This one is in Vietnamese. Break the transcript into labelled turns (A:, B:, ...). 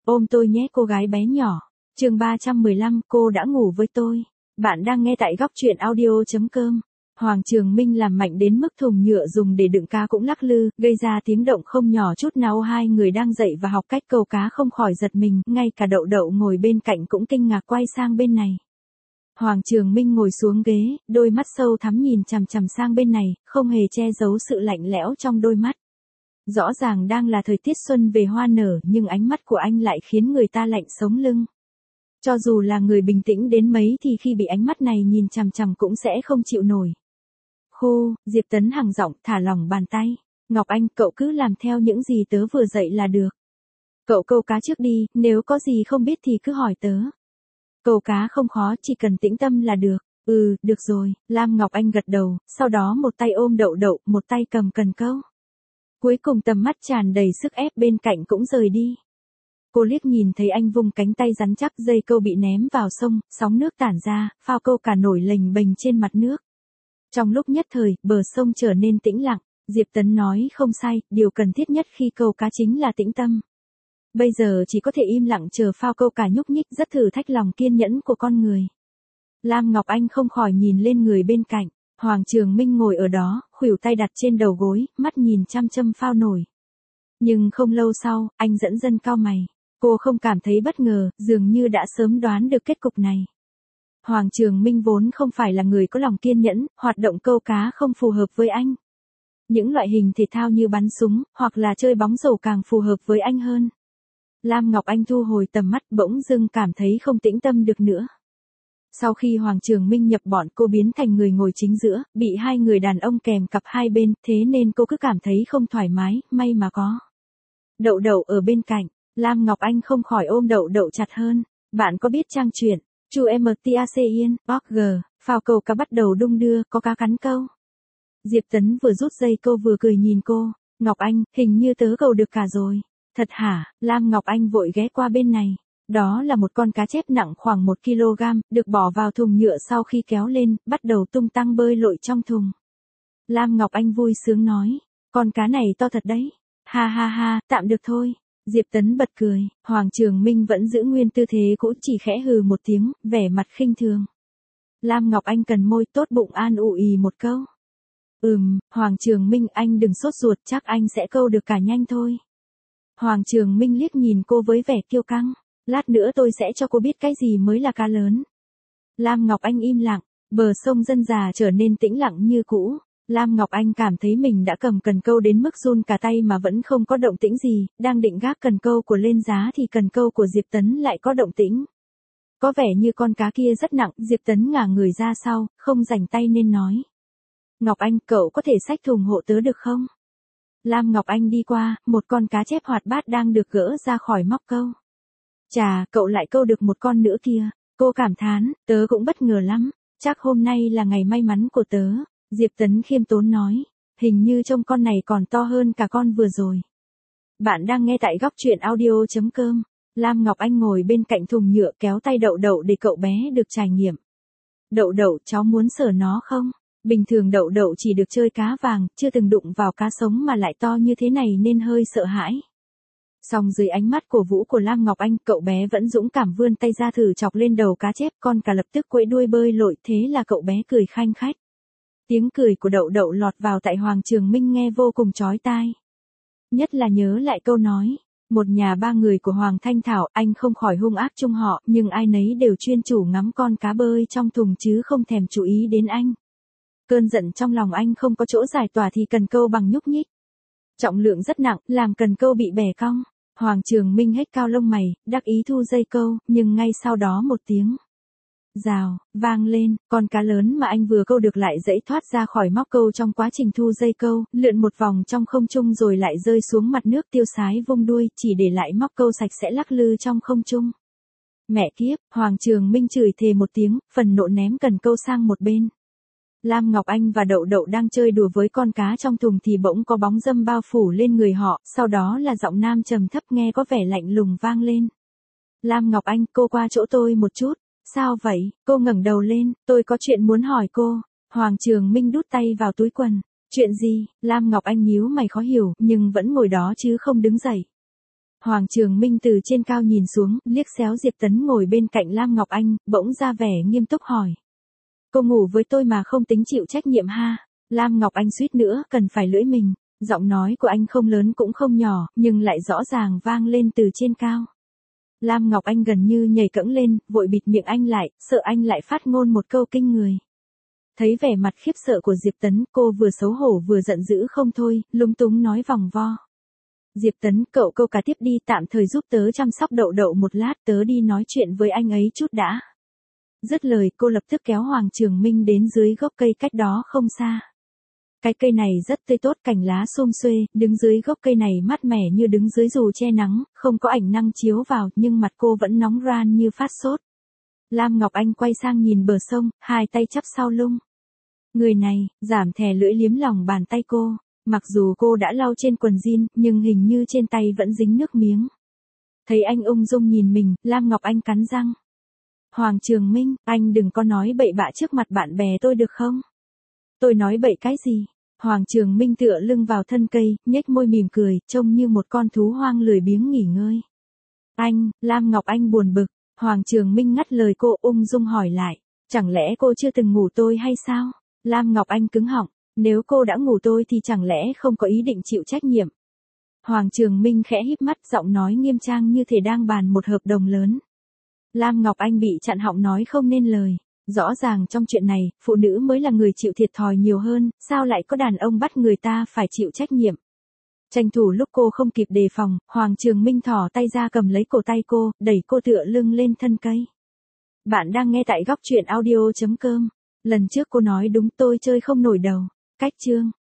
A: Ôm tôi nhé cô gái bé nhỏ. Chương 315, cô đã ngủ với tôi. Bạn đang nghe tại góc truyện audio.com. Hoàng Trường Minh làm mạnh đến mức thùng nhựa dùng để đựng cá cũng lắc lư, gây ra tiếng động không nhỏ chút nào. Hai người đang dậy và học cách câu cá không khỏi giật mình, ngay cả Đậu Đậu ngồi bên cạnh cũng kinh ngạc quay sang bên này. Hoàng Trường Minh ngồi xuống ghế, đôi mắt sâu thắm nhìn chằm chằm sang bên này, không hề che giấu sự lạnh lẽo trong đôi mắt. Rõ ràng đang là thời tiết xuân về hoa nở nhưng ánh mắt của anh lại khiến người ta lạnh sống lưng. Cho dù là người bình tĩnh đến mấy thì khi bị ánh mắt này nhìn chằm chằm cũng sẽ không chịu nổi. Diệp Tấn hằng giọng thả lỏng bàn tay. Ngọc Anh, cậu cứ làm theo những gì tớ vừa dạy là được. Cậu câu cá trước đi, nếu có gì không biết thì cứ hỏi tớ. Câu cá không khó, chỉ cần tĩnh tâm là được. Được rồi, Lam Ngọc Anh gật đầu, sau đó một tay ôm Đậu Đậu, một tay cầm cần câu. Cuối cùng tầm mắt tràn đầy sức ép bên cạnh cũng rời đi. Cô liếc nhìn thấy anh vung cánh tay rắn chắc, dây câu bị ném vào sông, sóng nước tản ra, phao câu cả nổi lềnh bềnh trên mặt nước. Trong lúc nhất thời, bờ sông trở nên tĩnh lặng. Diệp Tấn nói không sai, điều cần thiết nhất khi câu cá chính là tĩnh tâm. Bây giờ chỉ có thể im lặng chờ phao câu cả nhúc nhích, rất thử thách lòng kiên nhẫn của con người. Lam Ngọc Anh không khỏi nhìn lên người bên cạnh. Hoàng Trường Minh ngồi ở đó, khuỷu tay đặt trên đầu gối, mắt nhìn chăm chăm phao nổi. Nhưng không lâu sau, anh dẫn dần cau mày. Cô không cảm thấy bất ngờ, dường như đã sớm đoán được kết cục này. Hoàng Trường Minh vốn không phải là người có lòng kiên nhẫn, hoạt động câu cá không phù hợp với anh. Những loại hình thể thao như bắn súng, hoặc là chơi bóng rổ càng phù hợp với anh hơn. Lam Ngọc Anh thu hồi tầm mắt, bỗng dưng cảm thấy không tĩnh tâm được nữa. Sau khi Hoàng Trường Minh nhập bọn, cô biến thành người ngồi chính giữa, bị hai người đàn ông kèm cặp hai bên, thế nên cô cứ cảm thấy không thoải mái, may mà có Đậu Đậu ở bên cạnh. Lam Ngọc Anh không khỏi ôm Đậu Đậu chặt hơn. Bạn có biết trang truyện Chu Mtacien, org, phao câu cá bắt đầu đung đưa, có cá cắn câu. Diệp Tấn vừa rút dây câu vừa cười nhìn cô. Ngọc Anh, hình như tớ câu được cả rồi. Thật hả? Lam Ngọc Anh vội ghé qua bên này. Đó là một con cá chép nặng khoảng 1 kg, được bỏ vào thùng nhựa sau khi kéo lên, bắt đầu tung tăng bơi lội trong thùng. Lam Ngọc Anh vui sướng nói, con cá này to thật đấy. Ha ha ha, tạm được thôi. Diệp Tấn bật cười, Hoàng Trường Minh vẫn giữ nguyên tư thế cũ, chỉ khẽ hừ một tiếng, vẻ mặt khinh thường. Lam Ngọc Anh cần môi, tốt bụng an ủi một câu. Hoàng Trường Minh, anh đừng sốt ruột, chắc anh sẽ câu được cả nhanh thôi. Hoàng Trường Minh liếc nhìn cô với vẻ kiêu căng. Lát nữa tôi sẽ cho cô biết cái gì mới là cá lớn. Lam Ngọc Anh im lặng, bờ sông dân già trở nên tĩnh lặng như cũ. Lam Ngọc Anh cảm thấy mình đã cầm cần câu đến mức run cả tay mà vẫn không có động tĩnh gì, đang định gác cần câu của lên giá thì cần câu của Diệp Tấn lại có động tĩnh. Có vẻ như con cá kia rất nặng, Diệp Tấn ngả người ra sau, không rảnh tay nên nói. Ngọc Anh, cậu có thể xách thùng hộ tớ được không? Lam Ngọc Anh đi qua, một con cá chép hoạt bát đang được gỡ ra khỏi móc câu. Chà, cậu lại câu được một con nữa kìa. Cô cảm thán, tớ cũng bất ngờ lắm. Chắc hôm nay là ngày may mắn của tớ. Diệp Tấn khiêm tốn nói. Hình như trông con này còn to hơn cả con vừa rồi. Bạn đang nghe tại góc truyện audio.com. Lam Ngọc Anh ngồi bên cạnh thùng nhựa kéo tay Đậu Đậu để cậu bé được trải nghiệm. Đậu Đậu, cháu muốn sờ nó không? Bình thường Đậu Đậu chỉ được chơi cá vàng, chưa từng đụng vào cá sống mà lại to như thế này nên hơi sợ hãi. Song dưới ánh mắt cổ vũ của Lam Ngọc Anh, cậu bé vẫn dũng cảm vươn tay ra thử chọc lên đầu cá chép, con cá lập tức quẫy đuôi bơi lội, thế là cậu bé cười khanh khách. Tiếng cười của Đậu Đậu lọt vào tai Hoàng Trường Minh nghe vô cùng chói tai. Nhất là nhớ lại câu nói, một nhà ba người của Hoàng Thanh Thảo, anh không khỏi hung ác chung họ, nhưng ai nấy đều chuyên chủ ngắm con cá bơi trong thùng chứ không thèm chú ý đến anh. Cơn giận trong lòng anh không có chỗ giải tỏa thì cần câu bằng nhúc nhích. Trọng lượng rất nặng, làm cần câu bị bẻ cong. Hoàng Trường Minh hét cao lông mày, đắc ý thu dây câu, nhưng ngay sau đó một tiếng rào vang lên, con cá lớn mà anh vừa câu được lại giãy thoát ra khỏi móc câu trong quá trình thu dây câu, lượn một vòng trong không trung rồi lại rơi xuống mặt nước tiêu sái vung đuôi, chỉ để lại móc câu sạch sẽ lắc lư trong không trung. Mẹ kiếp, Hoàng Trường Minh chửi thề một tiếng, phần nộ ném cần câu sang một bên. Lam Ngọc Anh và Đậu Đậu đang chơi đùa với con cá trong thùng thì bỗng có bóng râm bao phủ lên người họ, sau đó là giọng nam trầm thấp nghe có vẻ lạnh lùng vang lên. Lam Ngọc Anh, cô qua chỗ tôi một chút. Sao vậy? Cô ngẩng đầu lên, tôi có chuyện muốn hỏi cô. Hoàng Trường Minh đút tay vào túi quần. Chuyện gì? Lam Ngọc Anh nhíu mày khó hiểu, nhưng vẫn ngồi đó chứ không đứng dậy. Hoàng Trường Minh từ trên cao nhìn xuống, liếc xéo Diệp Tấn ngồi bên cạnh Lam Ngọc Anh, bỗng ra vẻ nghiêm túc hỏi. Cô ngủ với tôi mà không tính chịu trách nhiệm ha? Lam Ngọc Anh suýt nữa cần phải lưỡi mình. Giọng nói của anh không lớn cũng không nhỏ, nhưng lại rõ ràng vang lên từ trên cao. Lam Ngọc Anh gần như nhảy cẫng lên, vội bịt miệng anh lại, sợ anh lại phát ngôn một câu kinh người. Thấy vẻ mặt khiếp sợ của Diệp Tấn, cô vừa xấu hổ vừa giận dữ không thôi, lúng túng nói vòng vo. Diệp Tấn, cậu câu cá tiếp đi, tạm thời giúp tớ chăm sóc Đậu Đậu một lát, tớ đi nói chuyện với anh ấy chút đã. Dứt lời, cô lập tức kéo Hoàng Trường Minh đến dưới gốc cây cách đó không xa. Cái cây này rất tươi tốt, cành lá xum xuê, đứng dưới gốc cây này mát mẻ như đứng dưới dù che nắng, không có ánh nắng chiếu vào, nhưng mặt cô vẫn nóng ran như phát sốt. Lam Ngọc Anh quay sang nhìn bờ sông, hai tay chắp sau lưng. Người này, giảm thè lưỡi liếm lòng bàn tay cô. Mặc dù cô đã lau trên quần jean, nhưng hình như trên tay vẫn dính nước miếng. Thấy anh ung dung nhìn mình, Lam Ngọc Anh cắn răng. Hoàng Trường Minh, anh đừng có nói bậy bạ trước mặt bạn bè tôi được không? Tôi nói bậy cái gì? Hoàng Trường Minh tựa lưng vào thân cây, nhếch môi mỉm cười, trông như một con thú hoang lười biếng nghỉ ngơi. Anh, Lam Ngọc Anh buồn bực. Hoàng Trường Minh ngắt lời cô, ung dung hỏi lại. Chẳng lẽ cô chưa từng ngủ tôi hay sao? Lam Ngọc Anh cứng họng. Nếu cô đã ngủ tôi thì chẳng lẽ không có ý định chịu trách nhiệm? Hoàng Trường Minh khẽ híp mắt, giọng nói nghiêm trang như thể đang bàn một hợp đồng lớn. Lam Ngọc Anh bị chặn họng nói không nên lời. Rõ ràng trong chuyện này, phụ nữ mới là người chịu thiệt thòi nhiều hơn, sao lại có đàn ông bắt người ta phải chịu trách nhiệm? Tranh thủ lúc cô không kịp đề phòng, Hoàng Trường Minh thò tay ra cầm lấy cổ tay cô, đẩy cô tựa lưng lên thân cây. Bạn đang nghe tại góc truyện audio.com. Lần trước cô nói đúng, tôi chơi không nổi đầu. Cách chương